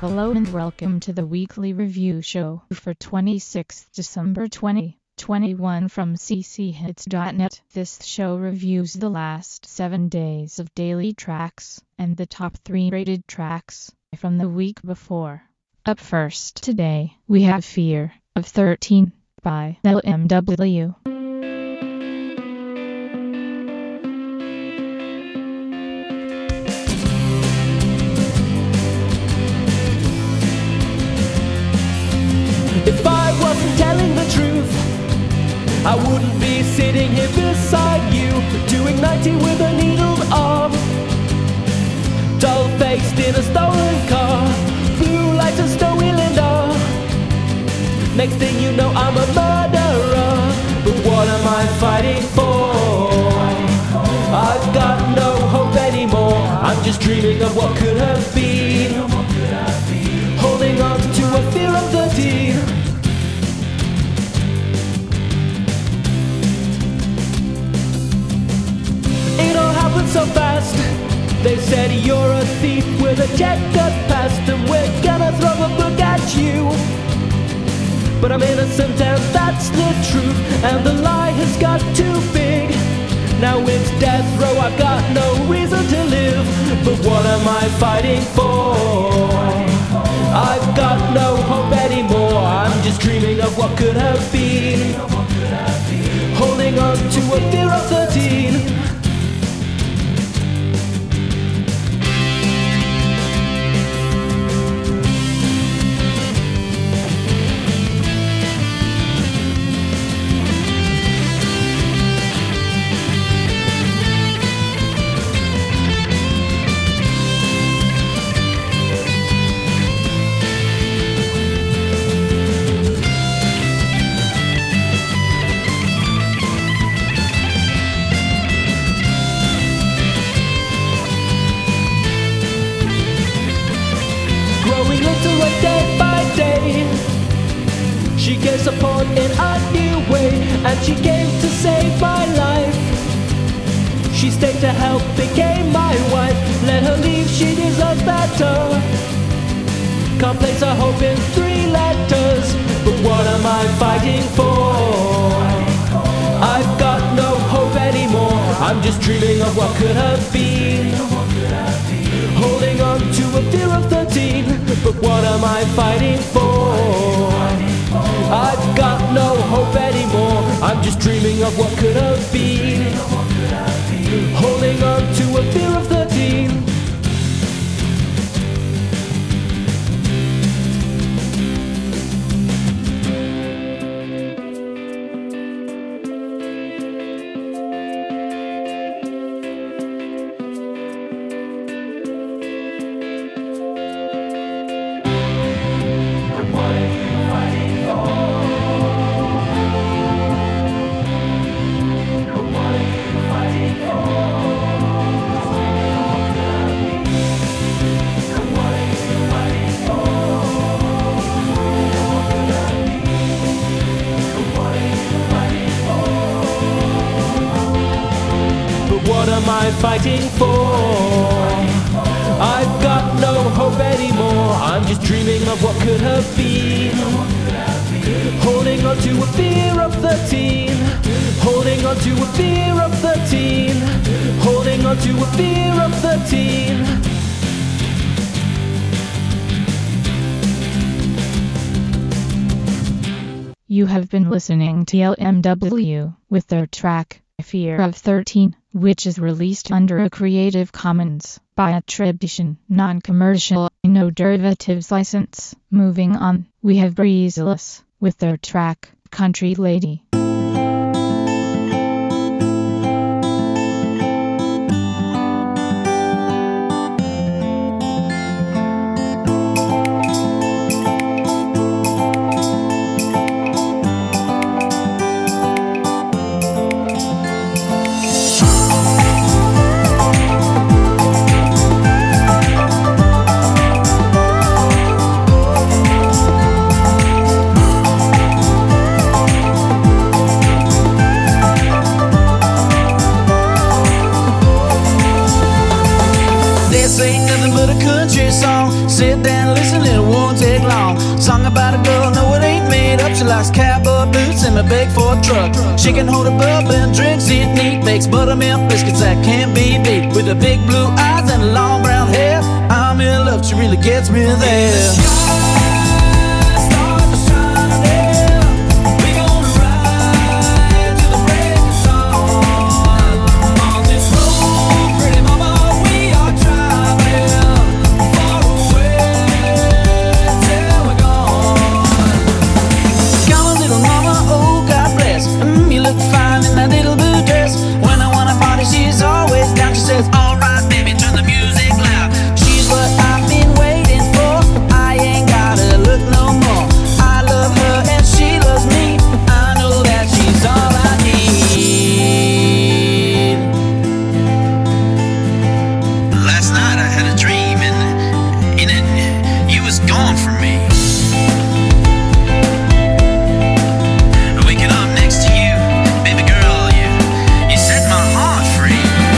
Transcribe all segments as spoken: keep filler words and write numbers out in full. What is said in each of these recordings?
Hello and welcome to the weekly review show for twenty-sixth December twenty twenty-one from c c hits dot net. This show reviews the last seven days of daily tracks and the top three rated tracks from the week before. Up first today, we have Fear of thirteen by L M W. If I wasn't telling the truth, I wouldn't be sitting here beside you, doing ninety with a needled arm, dull-faced in a stolen car, blue lights and snow wheeling on. Next thing you know, I'm a murderer, but what am I fighting for? I've got no hope anymore, I'm just dreaming of what could have been, holding on to a fear of thirteen. It all happened so fast. They said you're a thief with a checkered past, and we're gonna throw a book at you. But I'm innocent and that's the truth, and the lie has got too big. Now it's death row, I've got no reason to live, but what am I fighting for? I've got no hope anymore, I'm just dreaming of what could have been, holding on to a fear of thirteen. Day by day, she gave support in a new way, and she came to save my life. She stayed to help, became my wife. Let her leave, she deserves better. Can't place her hope in three letters, but what am I fighting for? I've got no hope anymore, I'm just dreaming of what could have been, holding on to a fear of thirteen, but what am I fighting for? I've got no hope anymore, I'm just dreaming of what could have been, holding on to a fear of thirteen. What am I fighting for? I've got no hope anymore, I'm just dreaming of what could have been, holding on to a fear of thirteen, holding on to a fear of thirteen, holding on to a fear of thirteen. You have been listening to L M W with their track Fear of thirteen, which is released under a Creative Commons by attribution, non-commercial, no derivatives license. Moving on, we have Breezeless with their track Country Lady. ain't nothing but a country song. Sit down, listen, it won't take long. Song about a girl, no it ain't made up. She likes cowboy boots and a big Ford truck. She can hold a bubble and drinks it neat. Makes buttermilk biscuits that can't be beat. With her big blue eyes and long brown hair, I'm in love, she really gets me there. Alright, baby, turn the music loud. She's what I've been waiting for. I ain't gotta look no more. I love her and she loves me. I know that she's all I need. Last night I had a dream, and in it, you was gone from me. Waking up next to you, baby girl, you, you set my heart free.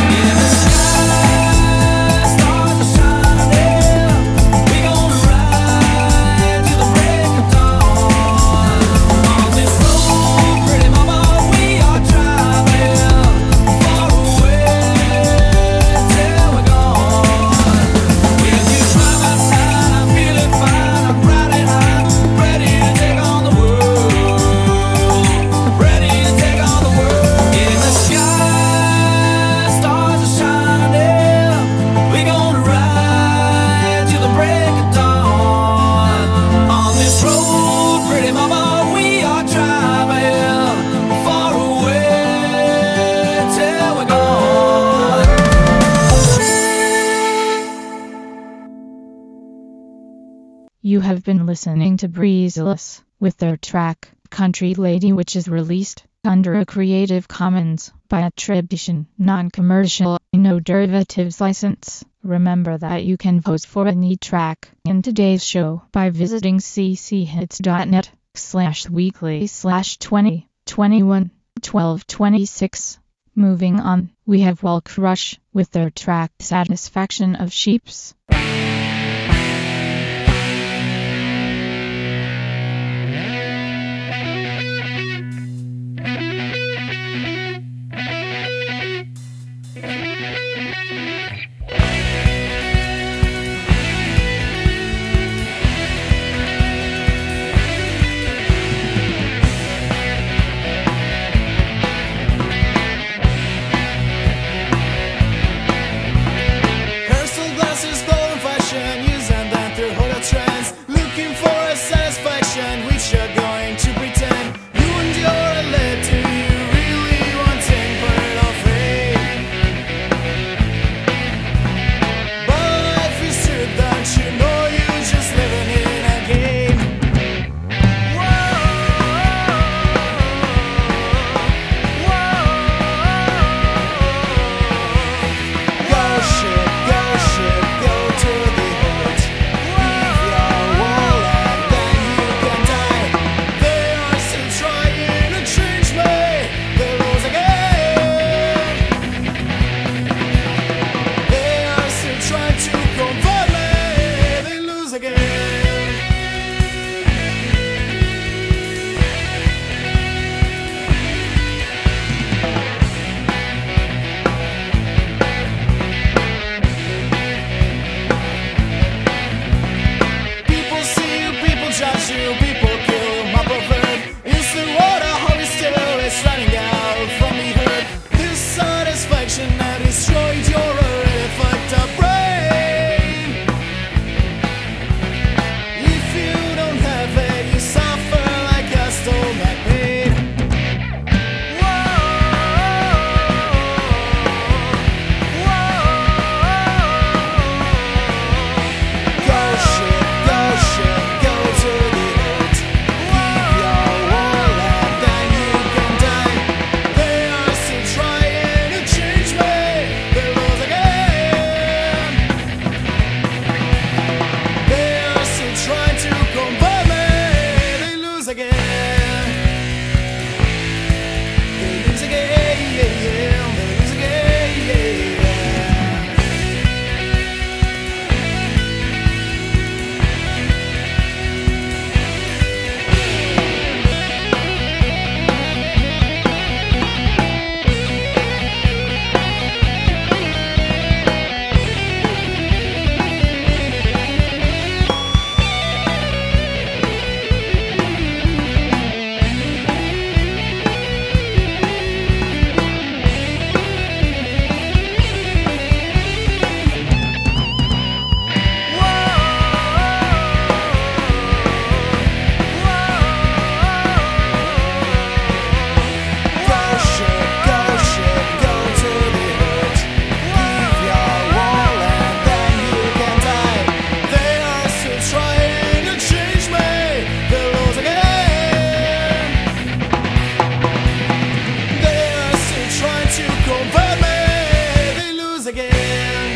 You have been listening to Breezeless with their track Country Lady, which is released under a Creative Commons by attribution, non-commercial, no derivatives license. Remember that you can vote for any track in today's show by visiting cchits.net slash weekly slash 20 21 12 26. Moving on, we have Walkrush with their track Satisfaction of Sheeps. Her sunglasses glowing for me, they lose again.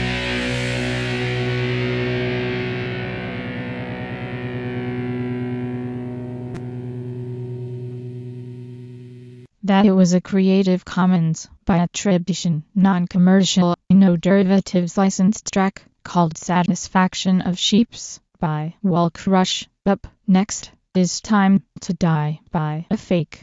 That it was a Creative Commons by attribution, non-commercial, no derivatives licensed track called Satisfaction of Sheeps by Walcrush. Up next is Time to Die by A Fake.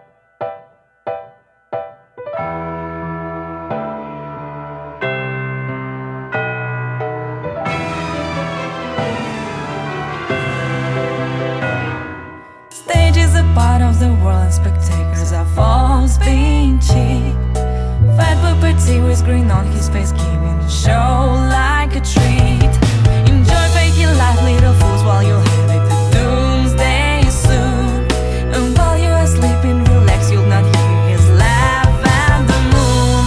Stage is a part of the world and spectators are false being cheap. Fat puppeteer with grin on his face, giving the show like a treat. Enjoy faking life, little fools, while you'll have it the doomsday soon. And while you are sleeping, relax, you'll not hear his laugh at the moon.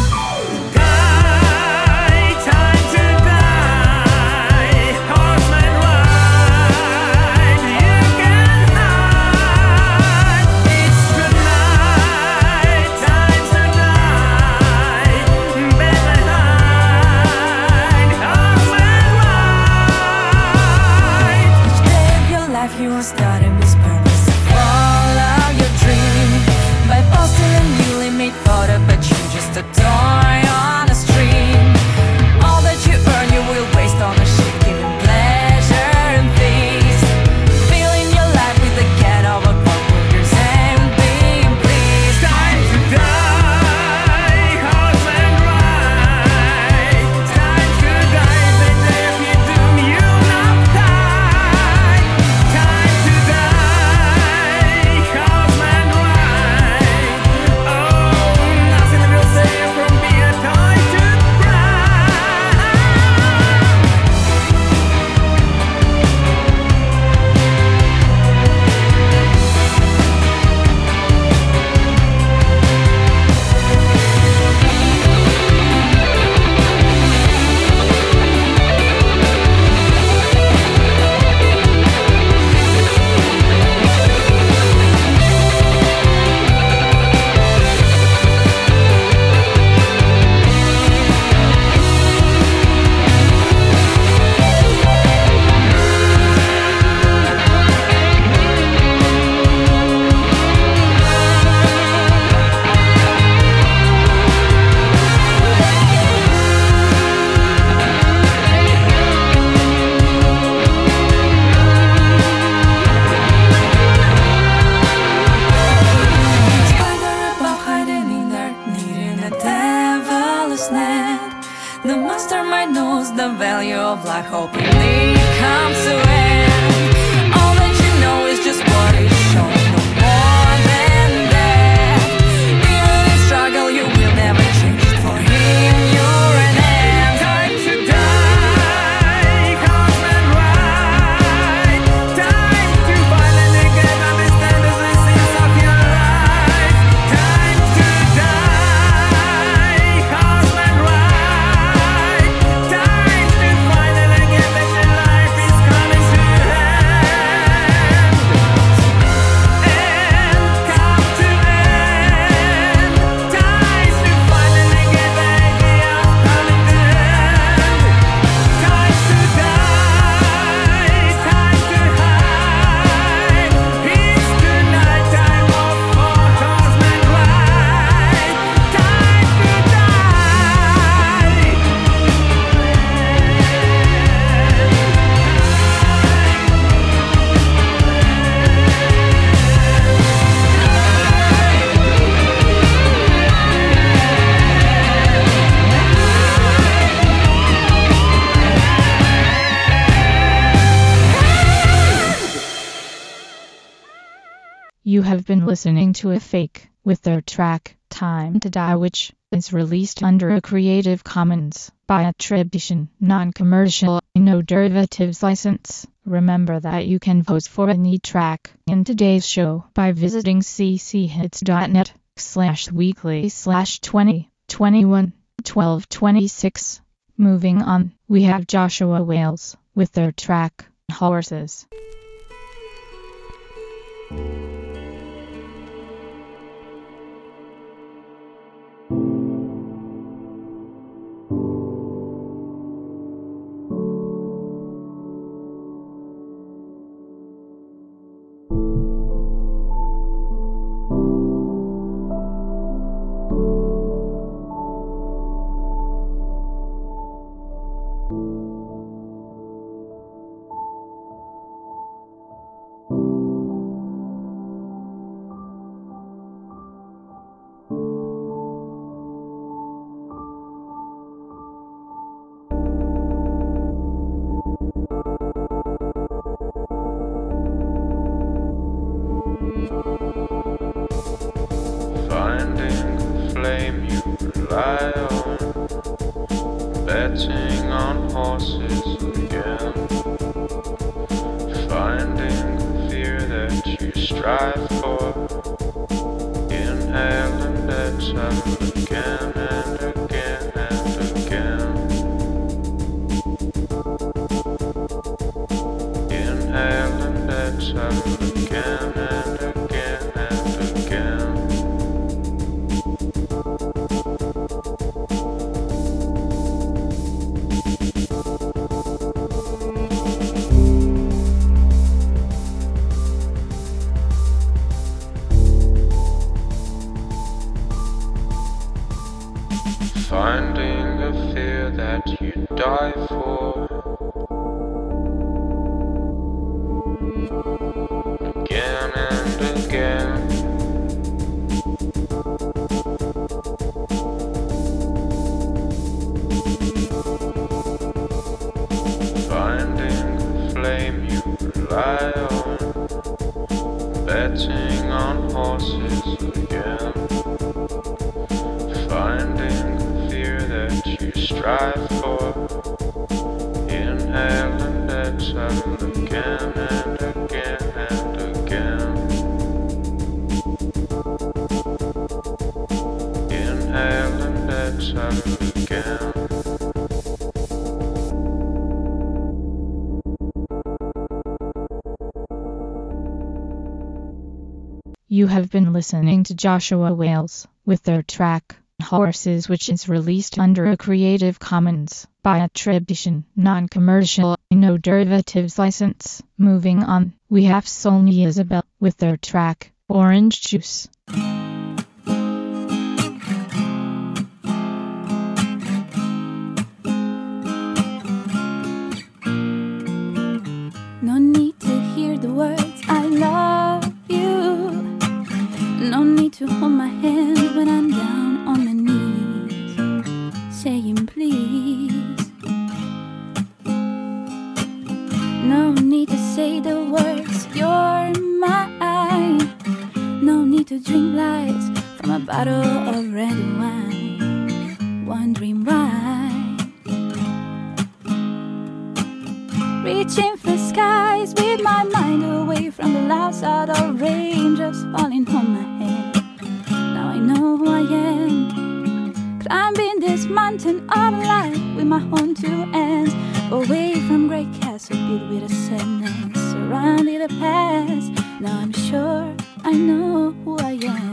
Die, time to die, horseman ride, you can hide. It's the night, time to die, better hide, horseman ride. Each day of your life you are starting with purpose. Follow your dream by posting a newly made photo, but you're just a toy on a string. All that you earn you will waste on a ship, giving pleasure and peace. Filling your life with the can of a burgers and being pleased. Time to die, horseman ride. Time to die, but if you doom you'll not die. Time to die, horseman ride. Oh, nothing will save you from being tied to die. Spider above hiding in there, needing a devil's net. The mastermind knows the value of life, hoping it comes to end. All that you know is just what is shown, no more than that. Even in struggle, you will never change it. For him, you're an end. Time to die, horseman ride. Time to finally get understand the essence of your life. Time to die, horseman ride. Time to finally get that your life is coming to end. End, come to end. Time to finally get the idea of coming to end. Time to die, time to hide. It's the night time of four horsemen ride. Time to die. You have been listening to A Fake with their track Time to Die, which is released under a Creative Commons by attribution, non-commercial, no derivatives license. Remember that you can vote for any track in today's show by visiting cchits.net slash weekly slash 20 21 12 26. Moving on, we have Joshua Wales with their track Horses. rely on, betting on horses again, finding the fear that you strive for, inhale and exhale again and again and again, inhale and exhale again and again and again. Finding a fear that you die for, again and again, finding the flame you rely on, betting on horses again, finding that you strive for, inhale and exhale again and again and again, inhale and exhale again. You have been listening to Joshua Wales with their track Horses, which is released under a Creative Commons by attribution, non-commercial, no derivatives license. Moving on, we have Sonia Isabel with their track Orange Juice. No need to hear the words I love you. No need to hold my hand when I'm down on my knees, saying please. No need to say the words you're mine. No need to drink lies from a bottle of red wine, wondering why. Reaching for skies with my mind away from the loud sound of raindrops falling on my head. Now I know who I am, climbing this mountain of life with my own two hands, away from great castle built with a sadness, surrounded the past. Now I'm sure I know who I am.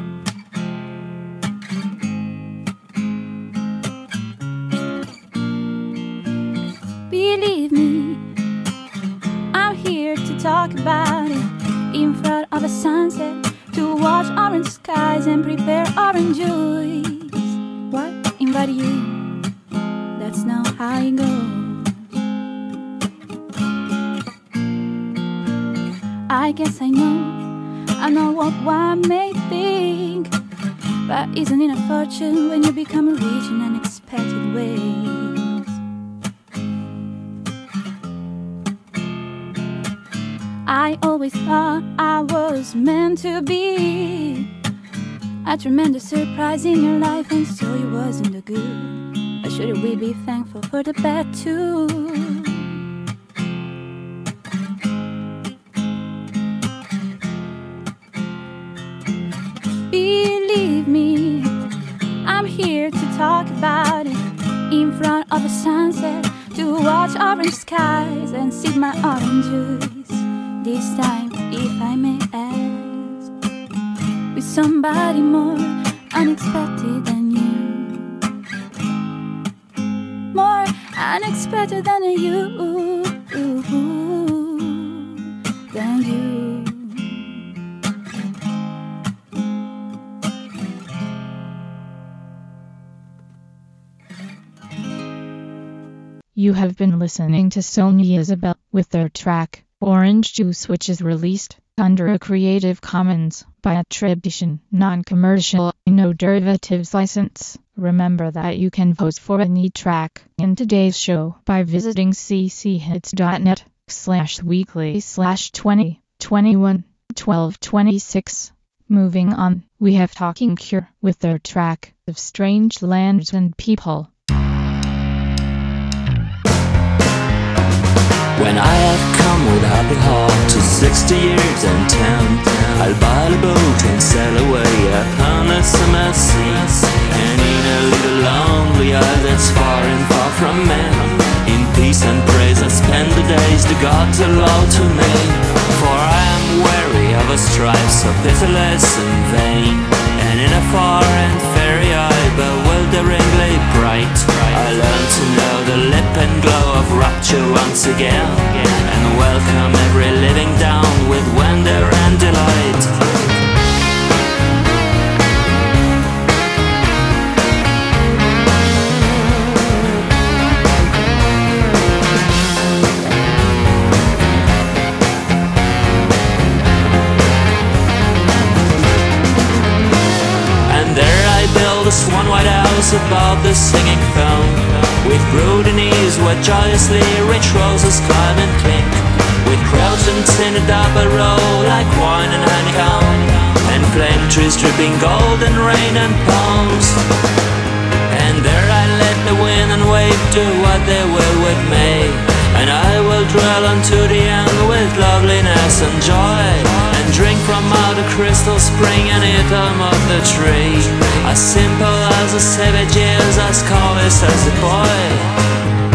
Believe me, I'm here to talk about it, in front of a sunset, to watch orange skies and prepare orange juice. What? Invite you? That's not how it goes. I guess I know, I know what one may think, but isn't it a fortune when you become rich in unexpected ways? I always thought I was meant to be a tremendous surprise in your life, and so it wasn't the good. Or should we be thankful for the bad too? Believe me, I'm here to talk about it, in front of a sunset, to watch orange skies and sip my orange juice. This time, if I may ask, with somebody more unexpected than you, more unexpected than you, than you. You have been listening to Sonia Isabel with their track Orange Juice, which is released under a Creative Commons by attribution, non-commercial, no derivatives license. Remember that you can vote for any track in today's show by visiting cchits.net slash weekly slash 20 21 12 26. Moving on, we have Talking Cure with their track of strange lands and people. When I have come with happy heart to sixty years and ten, I'll buy a boat and sail away upon a summer sea. And in a little lonely isle that's far and far from men, in peace and praise I spend the days the gods allow to me. For I am weary of a strife so pitiless and vain, and in a far and fairy eye bewilderingly bright, I learn to know the lip and glow of rapture once again, and welcome every living down with wonder and delight. One white house above the singing foam, with brooding eaves where joyously rich roses climb and clink, with crouchants in a double row like wine and honeycomb, and flame trees dripping golden rain and palms. And there I let the wind and wave do what they will with me, and I will dwell unto the end with loveliness and joy, and drink from out a crystal spring and eat them of the tree, as simple as a savage is, as callous as a boy.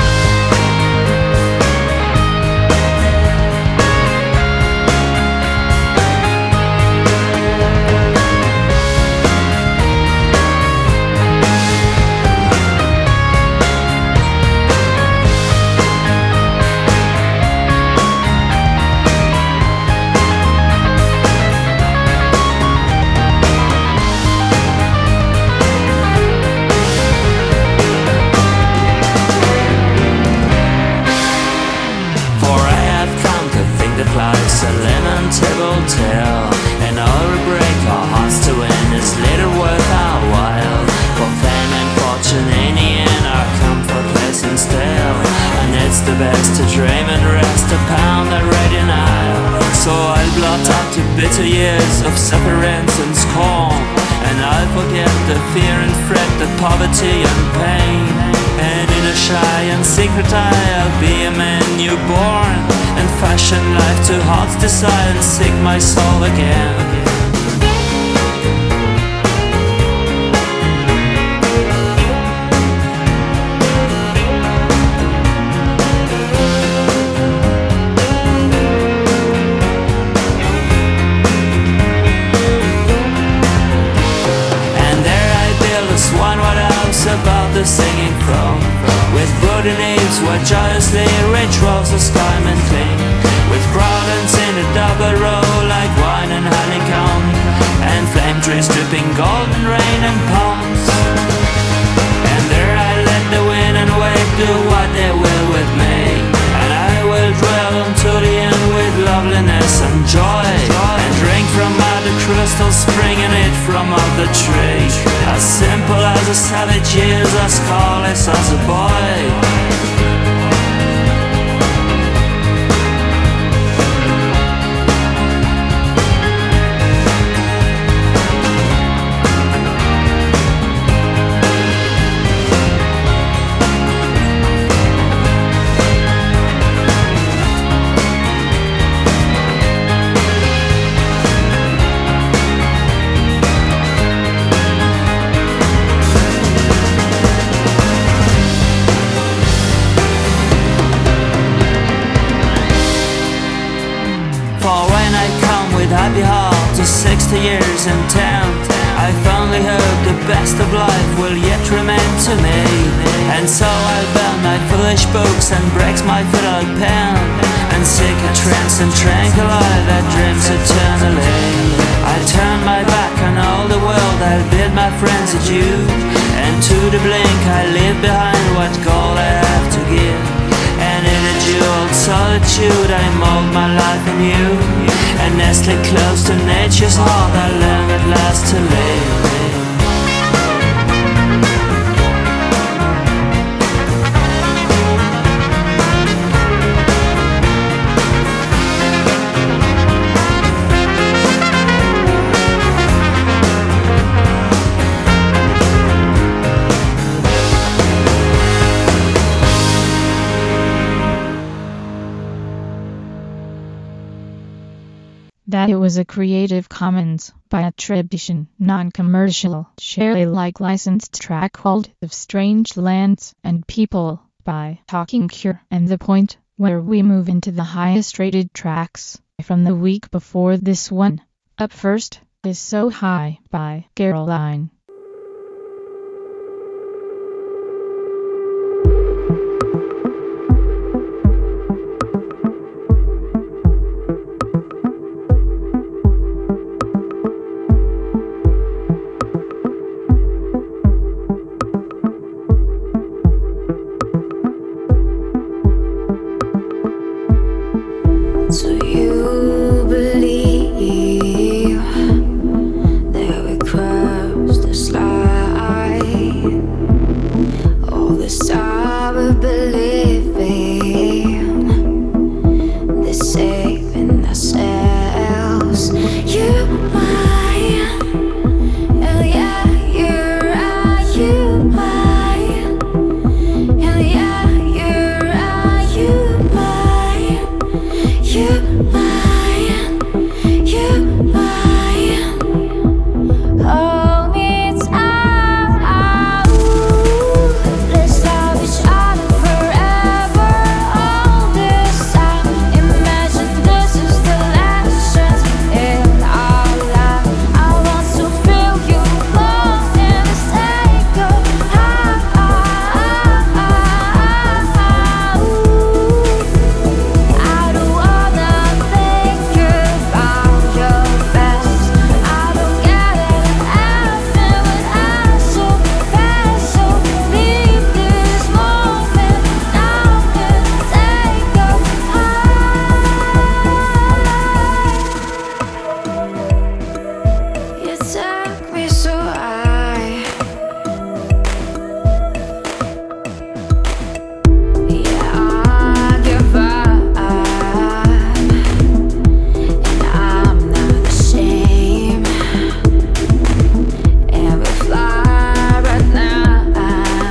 Life's a lamentable tale, and all we break our hearts to win is little worth our while. For fame and fortune in the end are comfortless and stale, and it's the best to dream and rest upon the ready Nile. So I'll blot out the bitter years of sufferance and scorn, and I'll forget the fear and fret, the poverty and pain, and in a shy and secret eye I'll be a man newborn, and fashion life to heart's desire and seek my soul again. And there I build a swan white house above the singing throne, with brooding eaves where joyously rich roses climb and cling, with gardens in a double row like wine and honeycomb, and flame trees dripping golden rain and palms. And there I let the wind and wave do what they will with me, and I will dwell unto the end with loveliness and joy, and drink from out the crystal spring and eat from out the tree, as simple as a savage is, as callous as a boy. Happy heart to sixty years in town, I fondly hope the best of life will yet remain to me, and so I'll burn my foolish books and breaks my fiddle pen, and seek a trance and tranquil eye that dreams eternally. I'll turn my back on all the world, I'll bid my friends adieu, and to the blink I leave behind what gold I have to give, and in a jeweled solitude I mold my life anew, and nestling close to nature's heart I learn at last to live. that it was a Creative Commons by attribution, non-commercial, share-alike licensed track called Of Strange Lands and People by Talking Cure. And the point where we move into the highest rated tracks from the week before this one. Up first is So High by Caroline. So you believe that we crossed this line? All this time we've been living, deceiving ourselves. You mine, hell yeah, you're right, you mine, hell yeah, you're right, you mine. You mine, you mine. Hold me tight. Let's love each other forever. All this time, imagine this is the last chance in our life. I want to feel you more than this take of high. I don't wanna think about your best. I don't get it, I feel it, I'm so bad. So leave this moment now and take a high. You took me so high. Yeah, I give up, and I'm not ashamed. And we fly right now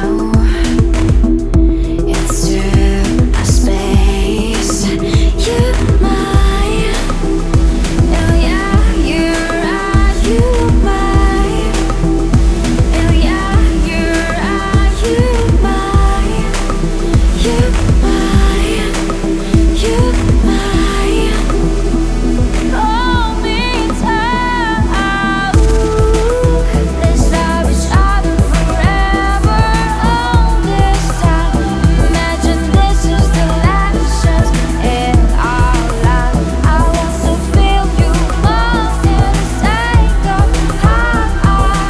into a space. You mine, hell yeah, you're right, you mine, hell yeah, you're right, you mine. You mine, you mine. Hold me tight. Let's love each other forever. All this time, imagine this is the last chance in our life. I want to feel you more than this take of high. I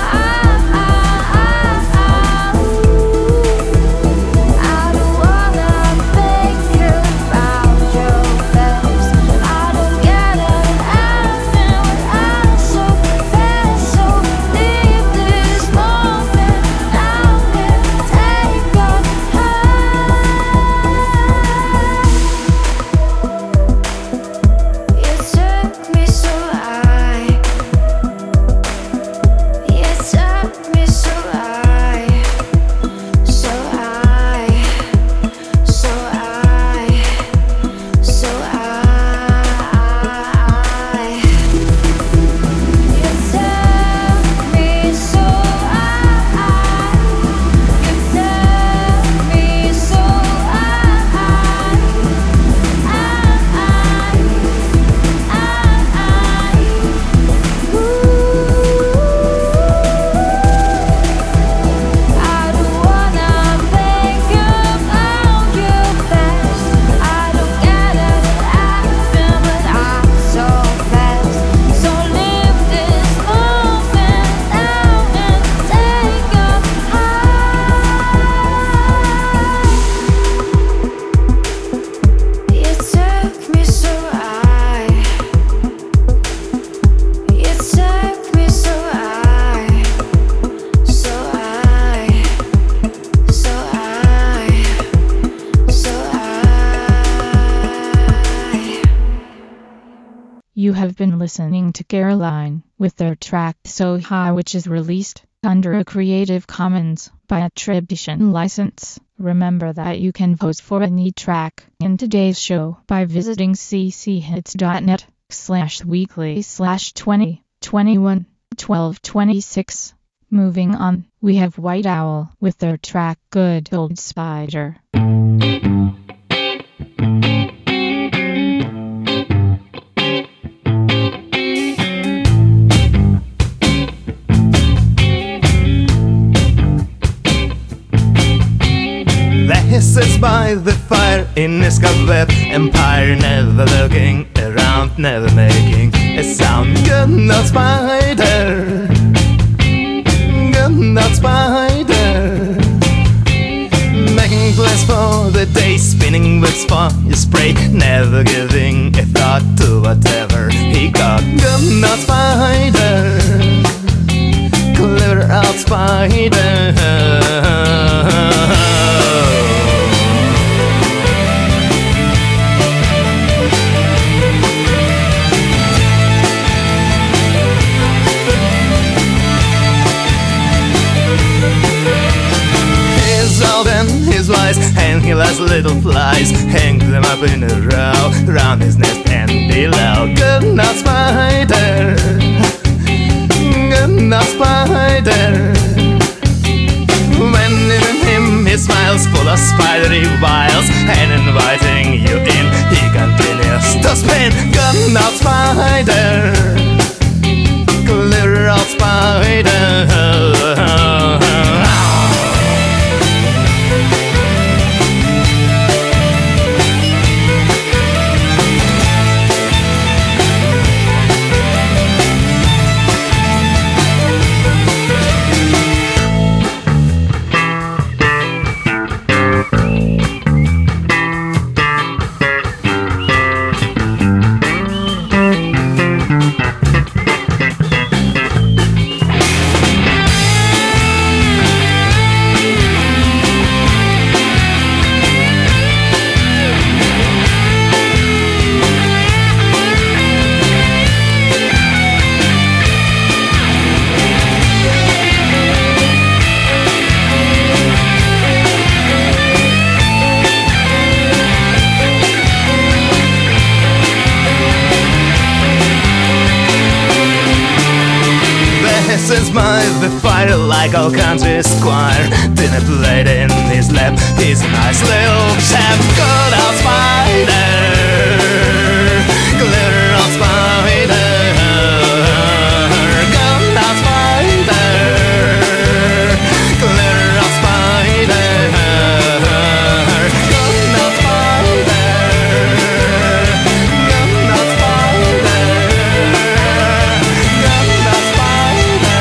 don't wanna think about your best. I don't get it, I feel it, I'm so bad. So leave this moment now and take a high. You took me so high. You took me so high. So high, so high, so high. You took me so high. You took me so I don't wanna think about your best. I don't get it, I feel it, I'm so fast. So leave this moment now and take a high. You took me so high. You took me so high. So high, so high, so high. You have been listening to Caroline with their track So High, which is released under a Creative Commons by attribution license. Remember that you can vote for any track in today's show by visiting c c hits dot net. slash weekly slash twenty twenty-one twelve twenty-six. Moving on, we have White Owl with their track Good Old Spider. He sits by the fire in his cobweb empire, never looking around, never making a sound. Good old spider, good old spider, making plans for the day, spinning webs for his spray, never giving a thought to whatever he got. Good old spider, clever old spider. He's wise, and he loves little flies, hang them up in a row round his nest and below. Good old spider, good old spider. When in him he smiles, full of spidery wiles, and inviting you in, he continues to spin. Good old spider, clever old spider. Since by the fire like all country squire, dinner plate in his lap, he's a nice little chap. Good old spider, glitter old spider, good old spider, glitter old spider, good old spider, good old spider, good old spider.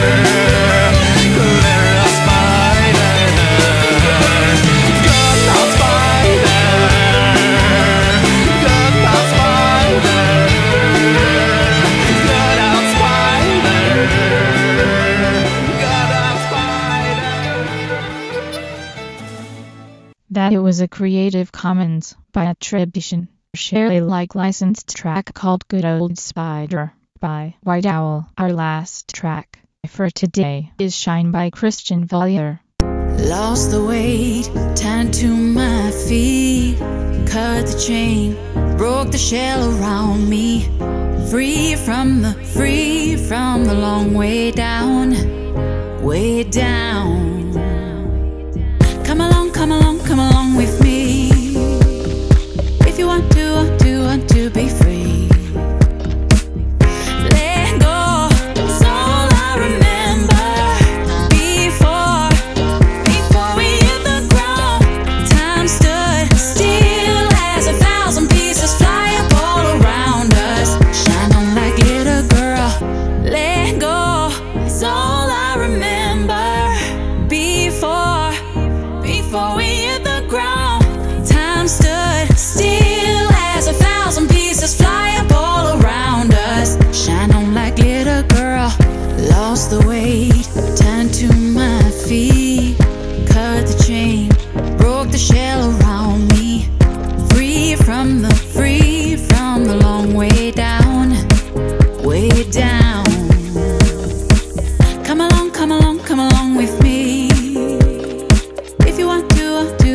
That it was a Creative Commons by attribution, share Alike licensed track called Good Old Spider by White Owl. Our last track for today is Shine by Christian Vollier. Lost the weight, turned to my feet, cut the chain, broke the shell around me, free from the, free from the long way down, way down. Come along, come along, come along with me, if you want to, want to, want to be free. Lost the weight, turned to my feet, cut the chain, broke the shell around me, free from the, free from the long way down, way down. Come along, come along, come along with me, if you want to, want to.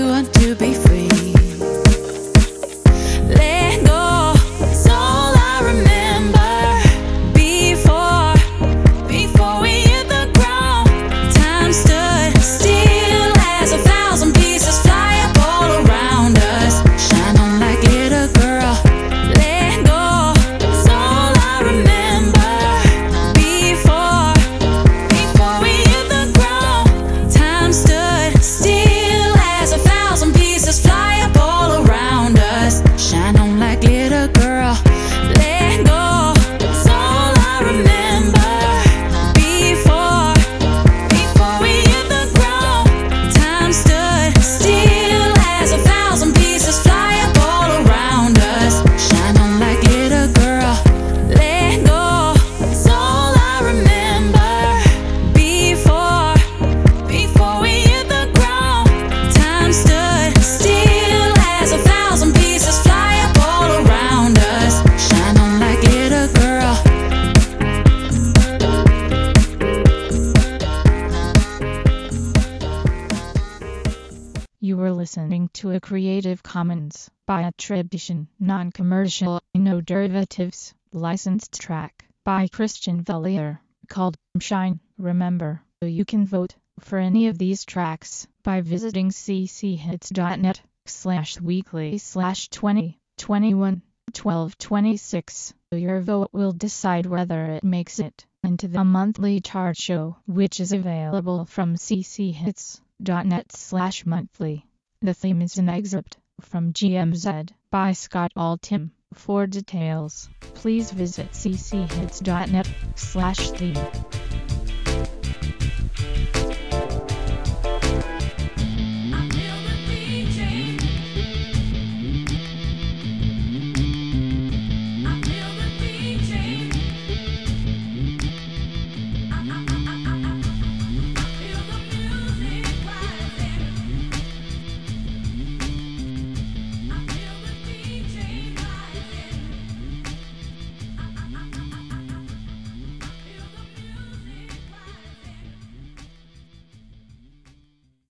You were listening to a Creative Commons by attribution, non-commercial, no derivatives, licensed track by Christian Vellier called Shine. Remember, you can vote for any of these tracks by visiting cchits.net slash weekly slash 20 21 12 26. Your vote will decide whether it makes it into the monthly chart show, which is available from cchits.net slash monthly. The theme is an excerpt from G M Z by Scott Altham. For details, please visit cchits.net slash theme.